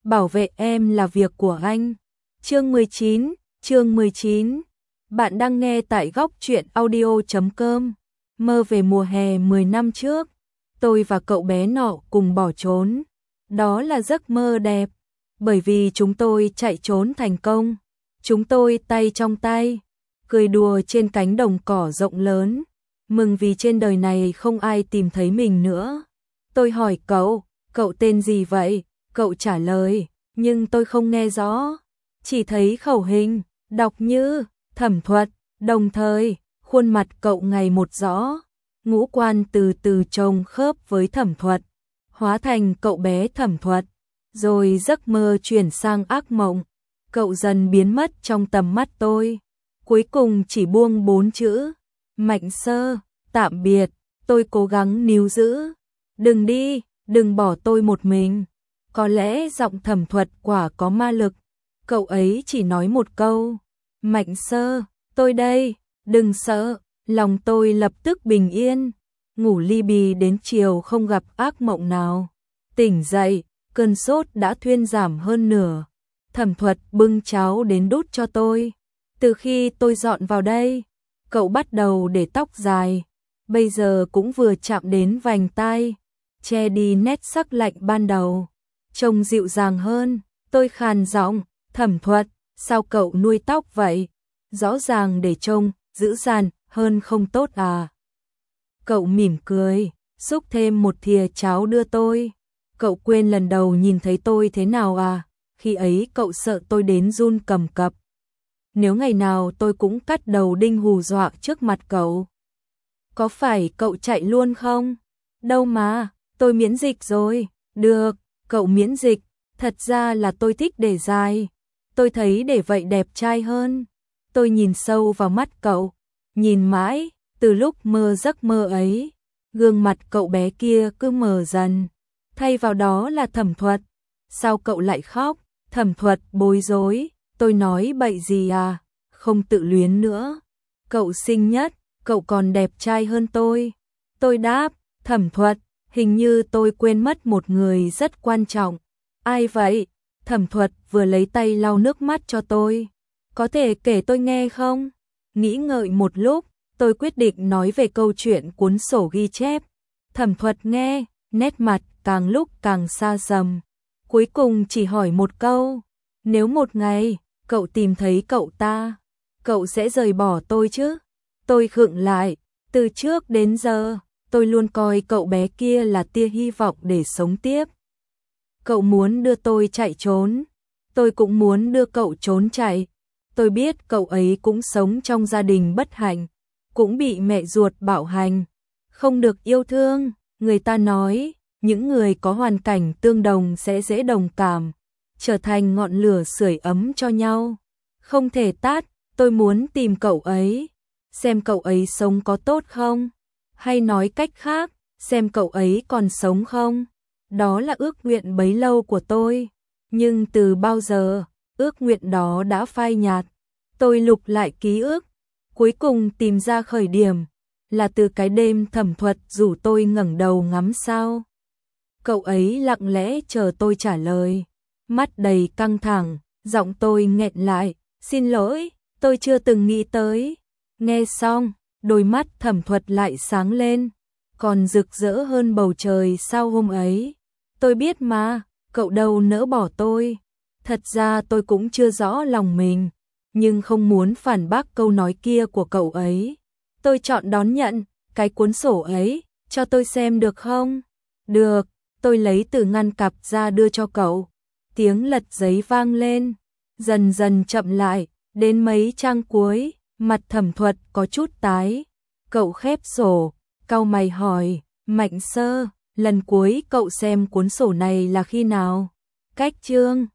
bảo vệ em là việc của anh. Chương 19. Bạn đang nghe tại góc truyện audio.com. Mơ về mùa hè 10 năm trước, tôi và cậu bé nọ cùng bỏ trốn. Đó là giấc mơ đẹp, bởi vì chúng tôi chạy trốn thành công. Chúng tôi tay trong tay, cười đùa trên cánh đồng cỏ rộng lớn, mừng vì trên đời này không ai tìm thấy mình nữa. Tôi hỏi cậu tên gì vậy? Cậu trả lời, nhưng tôi không nghe rõ, chỉ thấy khẩu hình, đọc như Thẩm Thuật, đồng thời, khuôn mặt cậu ngày một rõ, ngũ quan từ từ chồng khớp với Thẩm Thuật, hóa thành cậu bé Thẩm Thuật, rồi giấc mơ chuyển sang ác mộng, cậu dần biến mất trong tầm mắt tôi, cuối cùng chỉ buông 4 chữ, Mạnh Sơ, tạm biệt. Tôi cố gắng níu giữ, đừng đi, đừng bỏ tôi một mình. Có lẽ giọng Thẩm Thuật quả có ma lực, cậu ấy chỉ nói một câu, Mạnh Sơ, tôi đây, đừng sợ. Lòng tôi lập tức bình yên, ngủ li bì đến chiều không gặp ác mộng nào. Tỉnh dậy, cơn sốt đã thuyên giảm hơn nửa. Thẩm Thuật bưng cháo đến đút cho tôi. Từ khi tôi dọn vào đây, cậu bắt đầu để tóc dài, bây giờ cũng vừa chạm đến vành tai, che đi nét sắc lạnh ban đầu, trông dịu dàng hơn. Tôi khàn giọng, Thẩm Thuật, sao cậu nuôi tóc vậy? Rõ ràng để trông dữ dằn hơn không tốt à? Cậu mỉm cười, xúc thêm một thìa cháo đưa tôi. Cậu quên lần đầu nhìn thấy tôi thế nào à? Khi ấy cậu sợ tôi đến run cầm cập. Nếu ngày nào tôi cũng cắt đầu đinh hù dọa trước mặt cậu, có phải cậu chạy luôn không? Đâu mà, tôi miễn dịch rồi. Được, cậu miễn dịch, thật ra là tôi thích để dài. Tôi thấy để vậy đẹp trai hơn. Tôi nhìn sâu vào mắt cậu, nhìn mãi, từ lúc mơ giấc mơ ấy, gương mặt cậu bé kia cứ mờ dần, thay vào đó là Thẩm Thuật. Sao cậu lại khóc? Thẩm Thuật bối rối, tôi nói bậy gì à? Không tự luyến nữa. Cậu xinh nhất, cậu còn đẹp trai hơn tôi. Tôi đáp, Thẩm Thuật, hình như tôi quên mất một người rất quan trọng. Ai vậy? Thẩm Thuật vừa lấy tay lau nước mắt cho tôi. Có thể kể tôi nghe không? Nghĩ ngợi một lúc, tôi quyết định nói về câu chuyện cuốn sổ ghi chép. Thẩm Thuật nghe, nét mặt càng lúc càng xa dầm. Cuối cùng chỉ hỏi một câu, nếu một ngày cậu tìm thấy cậu ta, cậu sẽ rời bỏ tôi chứ? Tôi khựng lại, từ trước đến giờ, tôi luôn coi cậu bé kia là tia hy vọng để sống tiếp. Cậu muốn đưa tôi chạy trốn, tôi cũng muốn đưa cậu trốn chạy. Tôi biết cậu ấy cũng sống trong gia đình bất hạnh, cũng bị mẹ ruột bạo hành, không được yêu thương. Người ta nói, những người có hoàn cảnh tương đồng sẽ dễ đồng cảm, trở thành ngọn lửa sưởi ấm cho nhau, không thể tắt. Tôi muốn tìm cậu ấy, xem cậu ấy sống có tốt không, hay nói cách khác, xem cậu ấy còn sống không. Đó là ước nguyện bấy lâu của tôi, nhưng từ bao giờ, ước nguyện đó đã phai nhạt. Tôi lục lại ký ức, cuối cùng tìm ra khởi điểm, là từ cái đêm Thẩm Thuật rủ tôi ngẩng đầu ngắm sao. Cậu ấy lặng lẽ chờ tôi trả lời, mắt đầy căng thẳng, giọng tôi nghẹn lại, xin lỗi, tôi chưa từng nghĩ tới. Nghe xong, đôi mắt Thẩm Thuật lại sáng lên, còn rực rỡ hơn bầu trời sao hôm ấy. Tôi biết mà, cậu đâu nỡ bỏ tôi. Thật ra tôi cũng chưa rõ lòng mình, nhưng không muốn phản bác câu nói kia của cậu ấy. Tôi chọn đón nhận, cái cuốn sổ ấy, cho tôi xem được không? Được, tôi lấy từ ngăn cặp ra đưa cho cậu. Tiếng lật giấy vang lên, dần dần chậm lại, đến mấy trang cuối, mặt Thẩm Thuật có chút tái. Cậu khép sổ, cau mày hỏi, Mạnh Sơ, lần cuối cậu xem cuốn sổ này là khi nào? Cách chương